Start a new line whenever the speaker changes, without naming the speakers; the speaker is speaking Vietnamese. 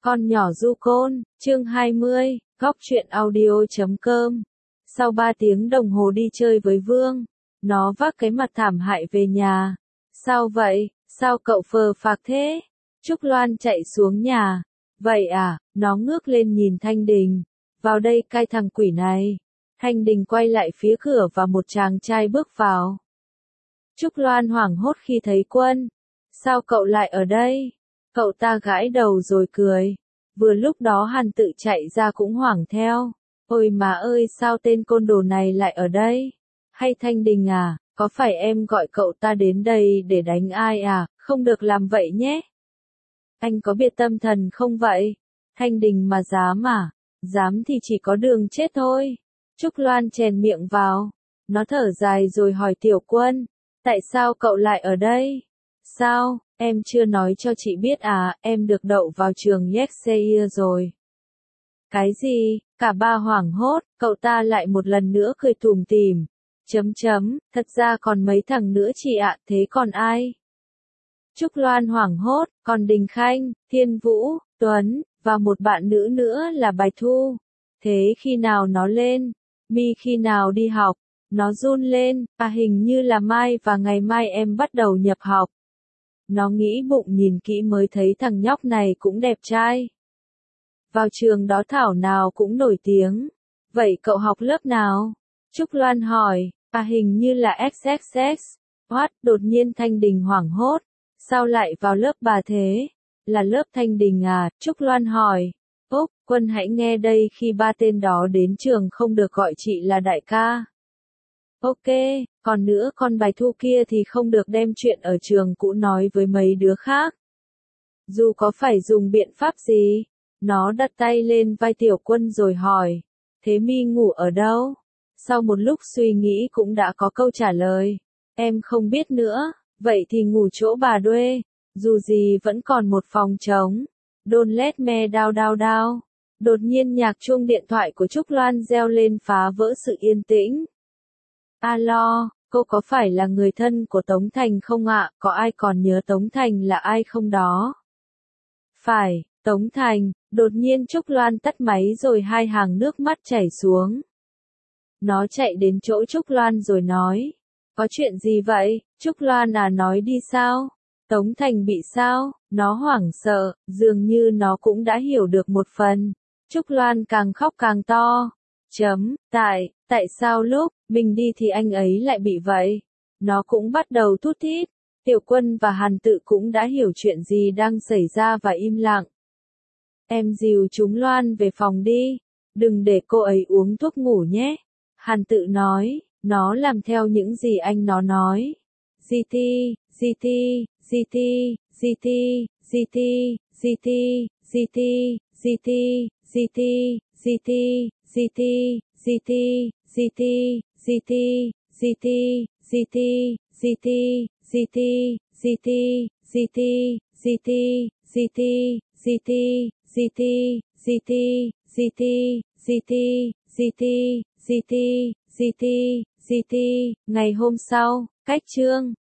Con nhỏ du côn, chương 20, góc truyện audio.com. Sau 3 tiếng đồng hồ đi chơi với Vương, nó vác cái mặt thảm hại về nhà. Sao vậy, sao cậu phờ phạc thế? Trúc Loan chạy xuống nhà. Vậy à, nó ngước lên nhìn Thanh Đình. Vào đây cai thằng quỷ này. Thanh Đình quay lại phía cửa và một chàng trai bước vào. Trúc Loan hoảng hốt khi thấy Quân. Sao cậu lại ở đây? Cậu ta gãi đầu rồi cười. Vừa lúc đó Hàn Tự chạy ra cũng hoảng theo. Ôi má ơi, sao tên côn đồ này lại ở đây? Hay Thanh Đình à, có phải em gọi cậu ta đến đây để đánh ai à? Không được làm vậy nhé. Anh có biệt tâm thần không vậy? Thanh Đình mà dám à? Dám thì chỉ có đường chết thôi. Trúc Loan chèn miệng vào. Nó thở dài rồi hỏi Tiểu Quân. Tại sao cậu lại ở đây? Sao, em chưa nói cho chị biết à, em được đậu vào trường Yexia rồi. Cái gì? Cả ba hoảng hốt, cậu ta lại một lần nữa cười tủm tỉm. Thật ra còn mấy thằng nữa chị ạ, thế còn ai? Trúc Loan hoảng hốt, còn Đình Khanh, Thiên Vũ, Tuấn, và một bạn nữ nữa là Bạch Thu. Thế khi nào nó lên? Mi khi nào đi học? Nó run lên, hình như là mai và ngày mai em bắt đầu nhập học. Nó nghĩ bụng nhìn kỹ mới thấy thằng nhóc này cũng đẹp trai. Vào trường đó thảo nào cũng nổi tiếng. Vậy cậu học lớp nào? Trúc Loan hỏi, hình như là XXX. What? Đột nhiên Thanh Đình hoảng hốt. Sao lại vào lớp bà thế? Là lớp Thanh Đình à? Trúc Loan hỏi. Úc, Quân hãy nghe đây, khi ba tên đó đến trường không được gọi chị là đại ca. Ok, còn nữa con Bạch Thu kia thì không được đem chuyện ở trường cũ nói với mấy đứa khác. Dù có phải dùng biện pháp gì, nó đặt tay lên vai Tiểu Quân rồi hỏi. Thế Mi ngủ ở đâu? Sau một lúc suy nghĩ cũng đã có câu trả lời. Em không biết nữa, vậy thì ngủ chỗ bà Duê. Dù gì vẫn còn một phòng trống. Don't let me down. Đột nhiên nhạc chuông điện thoại của Trúc Loan reo lên phá vỡ sự yên tĩnh. Alo, cô có phải là người thân của Tống Thành không ạ? Có ai còn nhớ Tống Thành là ai không đó? Phải, Tống Thành. Đột nhiên Trúc Loan tắt máy rồi hai hàng nước mắt chảy xuống. Nó chạy đến chỗ Trúc Loan rồi nói. Có chuyện gì vậy? Trúc Loan à, nói đi sao? Tống Thành bị sao? Nó hoảng sợ, dường như nó cũng đã hiểu được một phần. Trúc Loan càng khóc càng to. Tại sao lúc mình đi thì anh ấy lại bị vậy? Nó cũng bắt đầu thút thít. Tiểu Quân và Hàn Tự cũng đã hiểu chuyện gì đang xảy ra và im lặng. Em dìu chúng Loan về phòng đi. Đừng để cô ấy uống thuốc ngủ nhé. Hàn Tự nói, nó làm theo những gì anh nó nói. Ngày hôm sau, cách chương